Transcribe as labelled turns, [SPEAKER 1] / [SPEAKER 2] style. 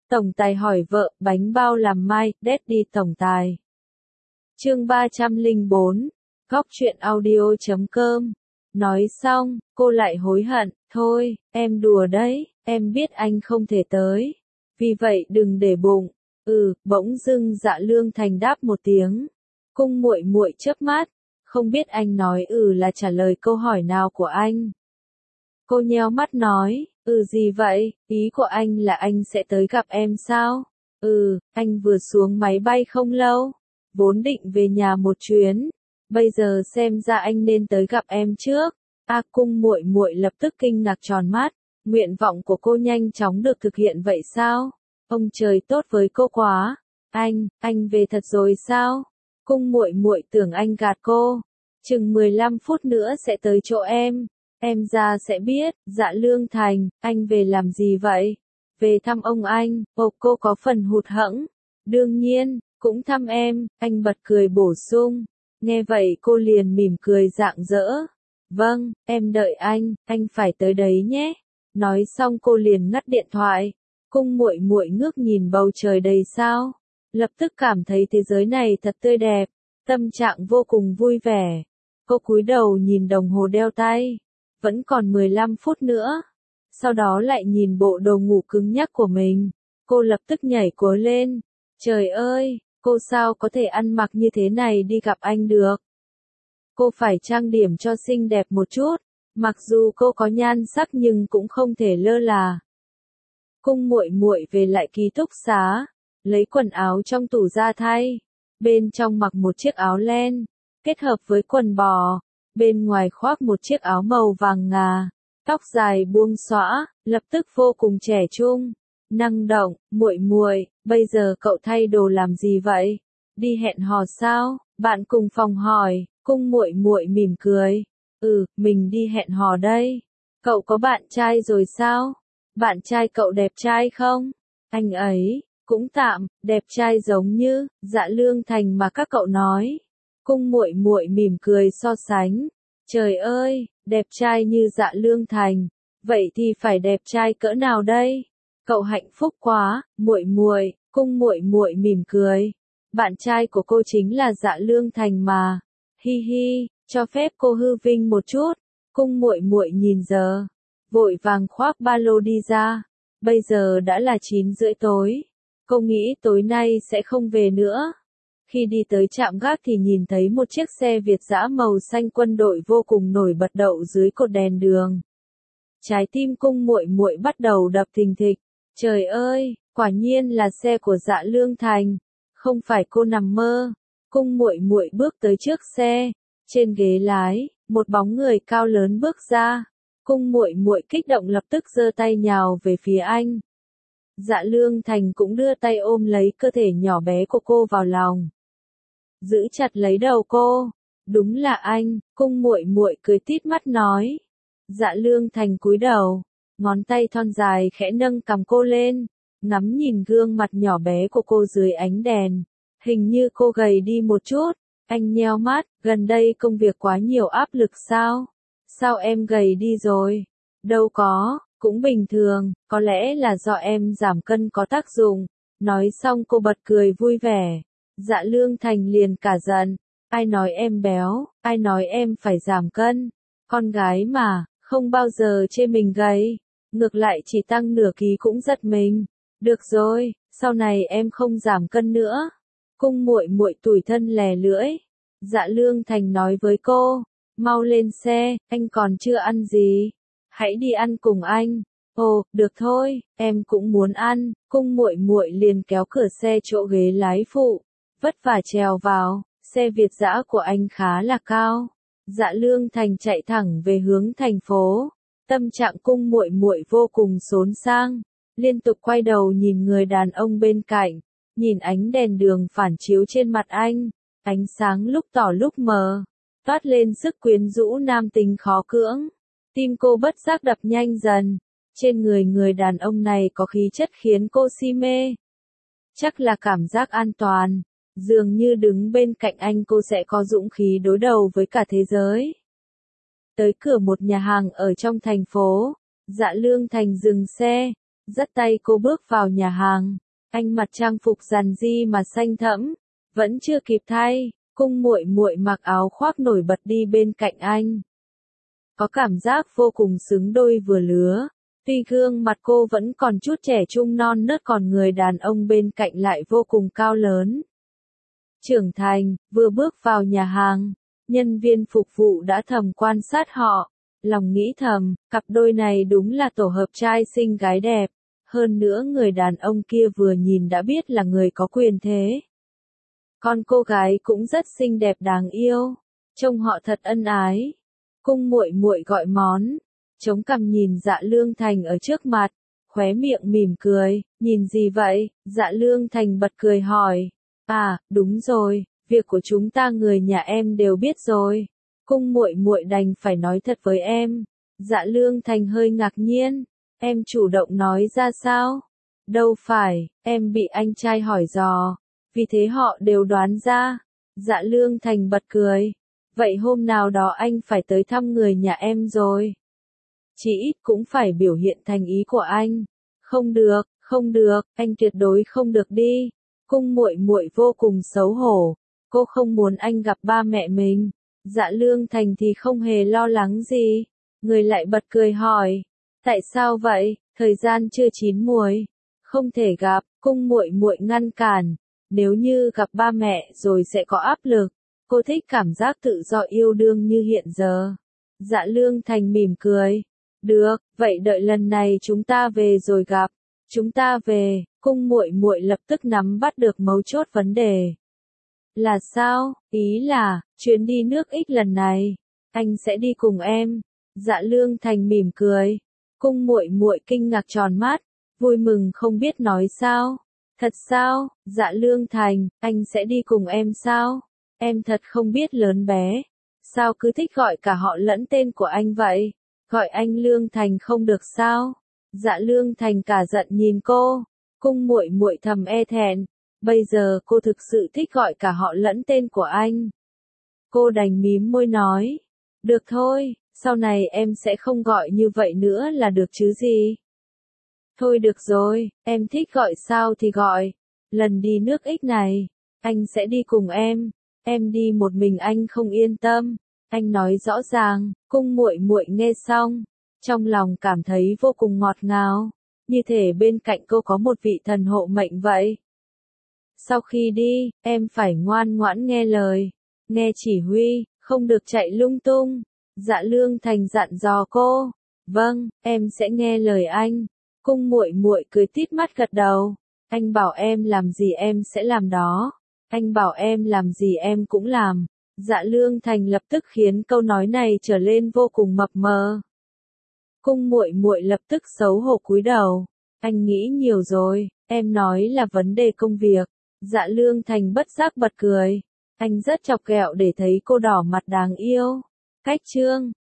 [SPEAKER 1] Tổng tài hỏi vợ, bánh bao làm mai, Daddy tổng tài. Chương 304, góc truyện audio.com. Nói xong, cô lại hối hận, thôi, em đùa đấy, em biết anh không thể tới. Vì vậy đừng để bụng. Bỗng dưng Dạ Lương Thành đáp một tiếng. Cung muội muội chớp mắt, không biết anh nói là trả lời câu hỏi nào của anh. Cô nheo mắt nói, gì vậy, ý của anh là anh sẽ tới gặp em sao? Anh vừa xuống máy bay không lâu, vốn định về nhà một chuyến, bây giờ xem ra anh nên tới gặp em trước. Cung muội muội lập tức kinh ngạc tròn mắt, nguyện vọng của cô nhanh chóng được thực hiện vậy sao? Ông trời tốt với cô quá. Anh về thật rồi sao? Cung muội muội tưởng anh gạt cô. Chừng 15 phút nữa sẽ tới chỗ em ra sẽ biết. Dạ Lương Thành, anh về làm gì vậy? Về thăm ông anh. Cô có phần hụt hẫng. Đương nhiên, cũng thăm em, anh bật cười bổ sung. Nghe vậy cô liền mỉm cười rạng rỡ. Vâng, em đợi anh phải tới đấy nhé. Nói xong cô liền ngắt điện thoại. Cung muội muội ngước nhìn bầu trời đầy sao, lập tức cảm thấy thế giới này thật tươi đẹp, tâm trạng vô cùng vui vẻ. Cô cúi đầu nhìn đồng hồ đeo tay, vẫn còn 15 phút nữa. Sau đó lại nhìn bộ đồ ngủ cứng nhắc của mình, cô lập tức nhảy cối lên. Trời ơi, cô sao có thể ăn mặc như thế này đi gặp anh được? Cô phải trang điểm cho xinh đẹp một chút, mặc dù cô có nhan sắc nhưng cũng không thể lơ là. Cung muội muội về lại ký túc xá, lấy quần áo trong tủ ra thay. Bên trong mặc một chiếc áo len, kết hợp với quần bò, bên ngoài khoác một chiếc áo màu vàng ngà, tóc dài buông xõa, lập tức vô cùng trẻ trung, năng động. Muội muội, bây giờ cậu thay đồ làm gì vậy? Đi hẹn hò sao? Bạn cùng phòng hỏi. Cung muội muội mỉm cười. Mình đi hẹn hò đây. Cậu có bạn trai rồi sao? Bạn trai cậu đẹp trai không? Anh ấy, cũng tạm, đẹp trai giống như Dạ Lương Thành mà các cậu nói. Cung muội muội mỉm cười so sánh. Trời ơi, đẹp trai như Dạ Lương Thành, vậy thì phải đẹp trai cỡ nào đây? Cậu hạnh phúc quá, muội muội. Cung muội muội mỉm cười. Bạn trai của cô chính là Dạ Lương Thành mà. Hi hi, cho phép cô hư vinh một chút. Cung muội muội nhìn giờ, vội vàng khoác ba lô đi ra. Bây giờ đã là 9:30 tối. Cô nghĩ tối nay sẽ không về nữa. Khi đi tới trạm gác thì nhìn thấy một chiếc xe Việt dã màu xanh quân đội vô cùng nổi bật đậu dưới cột đèn đường. Trái tim cung muội muội bắt đầu đập thình thịch. Trời ơi, quả nhiên là xe của Dạ Lương Thành. Không phải cô nằm mơ. Cung muội muội bước tới trước xe. Trên ghế lái, một bóng người cao lớn bước ra. Cung muội muội kích động lập tức giơ tay nhào về phía anh. Dạ Lương Thành cũng đưa tay ôm lấy cơ thể nhỏ bé của cô vào lòng, giữ chặt lấy đầu cô. Đúng là anh. Cung muội muội cười tít mắt nói. Dạ Lương Thành cúi đầu, ngón tay thon dài khẽ nâng cằm cô lên, ngắm nhìn gương mặt nhỏ bé của cô dưới ánh đèn. Hình như cô gầy đi một chút. Anh nheo mắt, gần đây công việc quá nhiều áp lực sao? Sao em gầy đi rồi? Đâu có, cũng bình thường, có lẽ là do em giảm cân có tác dụng. Nói xong cô bật cười vui vẻ. Dạ Lương Thành liền cả giận. Ai nói em béo, ai nói em phải giảm cân? Con gái mà, không bao giờ chê mình gầy. Ngược lại chỉ tăng nửa ký cũng giật mình. Được rồi, sau này em không giảm cân nữa. Cung muội muội tủi thân lè lưỡi. Dạ Lương Thành nói với cô. Mau lên xe, anh còn chưa ăn gì. Hãy đi ăn cùng anh. Ồ, được thôi, em cũng muốn ăn. Cung muội muội liền kéo cửa xe chỗ ghế lái phụ, vất vả trèo vào. Xe Việt dã của anh khá là cao. Dạ Lương Thành chạy thẳng về hướng thành phố. Tâm trạng cung muội muội vô cùng xốn sang, liên tục quay đầu nhìn người đàn ông bên cạnh, nhìn ánh đèn đường phản chiếu trên mặt anh, ánh sáng lúc tỏ lúc mờ, toát lên sức quyến rũ nam tính khó cưỡng. Tim cô bất giác đập nhanh dần. Trên người đàn ông này có khí chất khiến cô si mê. Chắc là cảm giác an toàn. Dường như đứng bên cạnh anh cô sẽ có dũng khí đối đầu với cả thế giới. Tới cửa một nhà hàng ở trong thành phố, Dạ Lương Thành dừng xe, dắt tay cô bước vào nhà hàng. Anh mặc trang phục giản dị mà xanh thẫm, vẫn chưa kịp thay, Cung Muội Muội mặc áo khoác nổi bật đi bên cạnh anh. Có cảm giác vô cùng xứng đôi vừa lứa. Tuy gương mặt cô vẫn còn chút trẻ trung non nớt, còn người đàn ông bên cạnh lại vô cùng cao lớn, trưởng thành. Vừa bước vào nhà hàng, nhân viên phục vụ đã thầm quan sát họ, lòng nghĩ thầm, cặp đôi này đúng là tổ hợp trai xinh gái đẹp. Hơn nữa người đàn ông kia vừa nhìn đã biết là người có quyền thế. Con cô gái cũng rất xinh đẹp đáng yêu, trông họ thật ân ái. Cung Muội Muội gọi món, chống cằm nhìn Dạ Lương Thành ở trước mặt, khóe miệng mỉm cười, nhìn gì vậy? Dạ Lương Thành bật cười hỏi. À, đúng rồi, việc của chúng ta người nhà em đều biết rồi. Cung Muội Muội đành phải nói thật với em. Dạ Lương Thành hơi ngạc nhiên, em chủ động nói ra sao? Đâu phải, em bị anh trai hỏi dò, vì thế họ đều đoán ra. Dạ Lương Thành bật cười. Vậy hôm nào đó anh phải tới thăm người nhà em rồi. Chỉ ít cũng phải biểu hiện thành ý của anh. Không được, anh tuyệt đối không được đi. Cung Muội Muội vô cùng xấu hổ. Cô không muốn anh gặp ba mẹ mình. Dạ Lương Thành thì không hề lo lắng gì. Người lại bật cười hỏi. Tại sao vậy? Thời gian chưa chín muồi. Không thể gặp. Cung Muội Muội ngăn cản. Nếu như gặp ba mẹ rồi sẽ có áp lực. Cô thích cảm giác tự do yêu đương như hiện giờ. Dạ Lương Thành mỉm cười. Được, vậy đợi lần này chúng ta về rồi gặp. Chúng ta về. Cung Muội Muội lập tức nắm bắt được mấu chốt vấn đề. Là sao? Ý là, chuyến đi nước X lần này, anh sẽ đi cùng em. Dạ Lương Thành mỉm cười. Cung Muội Muội kinh ngạc tròn mắt, vui mừng không biết nói sao. Thật sao? Dạ Lương Thành, anh sẽ đi cùng em sao? Em thật không biết lớn bé. Sao cứ thích gọi cả họ lẫn tên của anh vậy? Gọi anh Lương Thành không được sao? Dạ Lương Thành cả giận nhìn cô. Cung Muội Muội thầm e thẹn. Bây giờ cô thực sự thích gọi cả họ lẫn tên của anh. Cô đành mím môi nói. Được thôi, sau này em sẽ không gọi như vậy nữa là được chứ gì. Thôi được rồi, em thích gọi sao thì gọi. Lần đi nước X này, anh sẽ đi cùng em. Em đi một mình anh không yên tâm. Anh nói rõ ràng. Cung Muội Muội nghe xong, trong lòng cảm thấy vô cùng ngọt ngào, như thể bên cạnh cô có một vị thần hộ mệnh vậy. Sau khi đi, em phải ngoan ngoãn nghe lời, nghe chỉ huy, không được chạy lung tung. Dạ Lương Thành dặn dò cô. Vâng, em sẽ nghe lời anh. Cung Muội Muội cười tít mắt gật đầu. Anh bảo em làm gì em sẽ làm đó. Anh bảo em làm gì em cũng làm. Dạ Lương Thành lập tức khiến câu nói này trở lên vô cùng mập mờ. Cung Muội Muội lập tức xấu hổ cúi đầu. Anh nghĩ nhiều rồi, em nói là vấn đề công việc. Dạ Lương Thành bất giác bật cười. Anh rất chọc ghẹo để thấy cô đỏ mặt đáng yêu. Cách chương